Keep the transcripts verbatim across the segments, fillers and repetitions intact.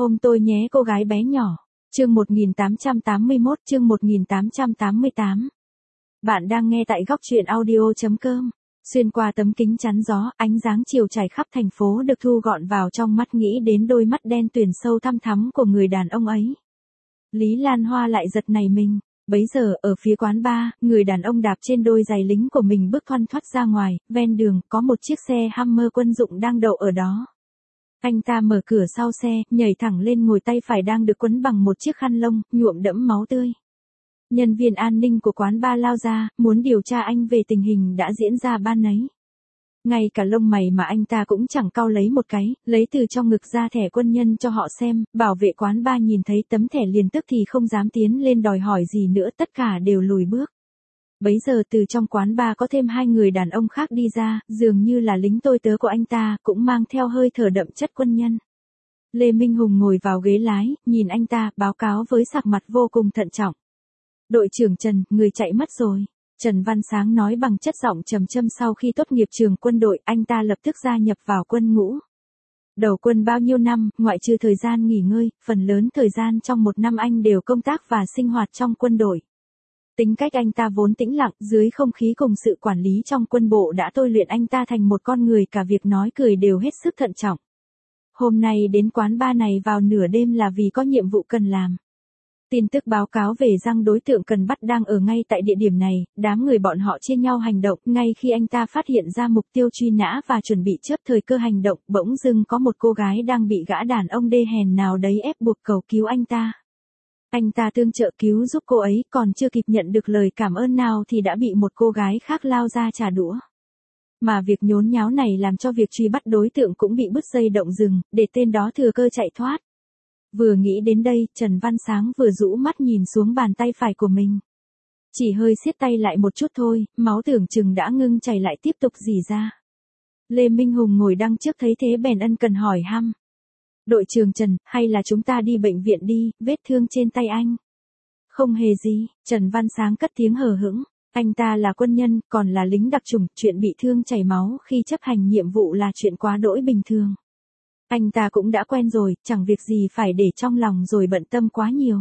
Ôm tôi nhé cô gái bé nhỏ. Chương một nghìn tám trăm tám mươi mốt, chương một nghìn tám trăm tám mươi tám. Bạn đang nghe tại góc truyện audio chấm com. Xuyên qua tấm kính chắn gió, ánh dáng chiều trải khắp thành phố được thu gọn vào trong mắt, nghĩ đến đôi mắt đen tuyền sâu thăm thắm của người đàn ông ấy. Lý Lan Hoa lại giật nảy mình. Bấy giờ, ở phía quán bar, người đàn ông đạp trên đôi giày lính của mình bước thoăn thoắt ra ngoài, ven đường, có một chiếc xe Hummer quân dụng đang đậu ở đó. Anh ta mở cửa sau xe, nhảy thẳng lên ngồi, tay phải đang được quấn bằng một chiếc khăn lông, nhuộm đẫm máu tươi. Nhân viên an ninh của quán bar lao ra, muốn điều tra anh về tình hình đã diễn ra ban nấy. Ngay cả lông mày mà anh ta cũng chẳng cau lấy một cái, lấy từ trong ngực ra thẻ quân nhân cho họ xem, bảo vệ quán bar nhìn thấy tấm thẻ liền tức thì không dám tiến lên đòi hỏi gì nữa, tất cả đều lùi bước. Bấy giờ từ trong quán bar có thêm hai người đàn ông khác đi ra, dường như là lính tôi tớ của anh ta, cũng mang theo hơi thở đậm chất quân nhân. Lê Minh Hùng ngồi vào ghế lái, nhìn anh ta, báo cáo với sắc mặt vô cùng thận trọng. Đội trưởng Trần, người chạy mất rồi. Trần Văn Sáng nói bằng chất giọng trầm trầm. Sau khi tốt nghiệp trường quân đội, anh ta lập tức gia nhập vào quân ngũ. Đầu quân bao nhiêu năm, ngoại trừ thời gian nghỉ ngơi, phần lớn thời gian trong một năm anh đều công tác và sinh hoạt trong quân đội. Tính cách anh ta vốn tĩnh lặng, dưới không khí cùng sự quản lý trong quân bộ đã tôi luyện anh ta thành một con người cả việc nói cười đều hết sức thận trọng. Hôm nay đến quán bar này vào nửa đêm là vì có nhiệm vụ cần làm. Tin tức báo cáo về rằng đối tượng cần bắt đang ở ngay tại địa điểm này, đám người bọn họ chia nhau hành động. Ngay khi anh ta phát hiện ra mục tiêu truy nã và chuẩn bị chớp thời cơ hành động, bỗng dưng có một cô gái đang bị gã đàn ông đê hèn nào đấy ép buộc cầu cứu anh ta. Anh ta tương trợ cứu giúp cô ấy, còn chưa kịp nhận được lời cảm ơn nào thì đã bị một cô gái khác lao ra trả đũa. Mà việc nhốn nháo này làm cho việc truy bắt đối tượng cũng bị bứt dây động rừng, để tên đó thừa cơ chạy thoát. Vừa nghĩ đến đây, Trần Văn Sáng vừa rũ mắt nhìn xuống bàn tay phải của mình. Chỉ hơi siết tay lại một chút thôi, máu tưởng chừng đã ngưng chảy lại tiếp tục rỉ ra. Lê Minh Hùng ngồi đằng trước thấy thế bèn ân cần hỏi hăm. Đội trưởng Trần, hay là chúng ta đi bệnh viện đi, vết thương trên tay anh. Không hề gì, Trần Văn Sáng cất tiếng hờ hững. Anh ta là quân nhân, còn là lính đặc chủng, chuyện bị thương chảy máu khi chấp hành nhiệm vụ là chuyện quá đỗi bình thường. Anh ta cũng đã quen rồi, chẳng việc gì phải để trong lòng rồi bận tâm quá nhiều.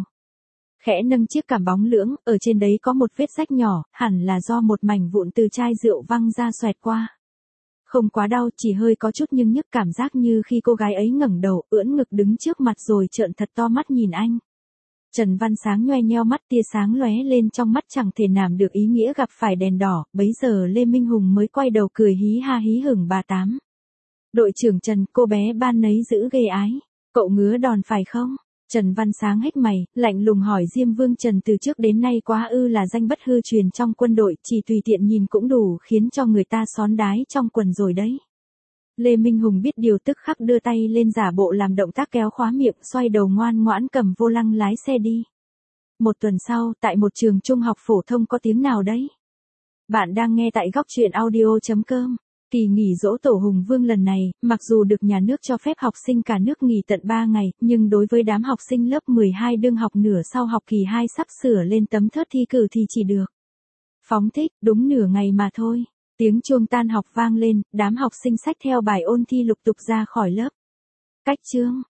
Khẽ nâng chiếc cằm bóng lưỡng, ở trên đấy có một vết rách nhỏ, hẳn là do một mảnh vụn từ chai rượu văng ra xoẹt qua. Không quá đau, chỉ hơi có chút nhưng nhức, cảm giác như khi cô gái ấy ngẩng đầu, ưỡn ngực đứng trước mặt rồi trợn thật to mắt nhìn anh. Trần Văn Sáng nhoe nheo mắt, tia sáng lóe lên trong mắt chẳng thể nàm được ý nghĩa gặp phải đèn đỏ, bấy giờ Lê Minh Hùng mới quay đầu cười hí ha hí hửng bà tám. Đội trưởng Trần, cô bé ban nấy giữ ghê ái. Cậu ngứa đòn phải không? Trần Văn Sáng hếch mày, lạnh lùng hỏi. Diêm Vương Trần từ trước đến nay quá ư là danh bất hư truyền trong quân đội, chỉ tùy tiện nhìn cũng đủ khiến cho người ta xón đái trong quần rồi đấy. Lê Minh Hùng biết điều tức khắc đưa tay lên giả bộ làm động tác kéo khóa miệng, xoay đầu ngoan ngoãn cầm vô lăng lái xe đi. Một tuần sau, tại một trường trung học phổ thông có tiếng nào đấy? Bạn đang nghe tại góc truyện audio chấm com. Kỳ nghỉ dỗ tổ Hùng Vương lần này, mặc dù được nhà nước cho phép học sinh cả nước nghỉ tận ba ngày, nhưng đối với đám học sinh lớp mười hai đương học nửa sau học kỳ hai sắp sửa lên tấm thớt thi cử thì chỉ được phóng thích, đúng nửa ngày mà thôi. Tiếng chuông tan học vang lên, đám học sinh xách theo bài ôn thi lục tục ra khỏi lớp. Cách chương,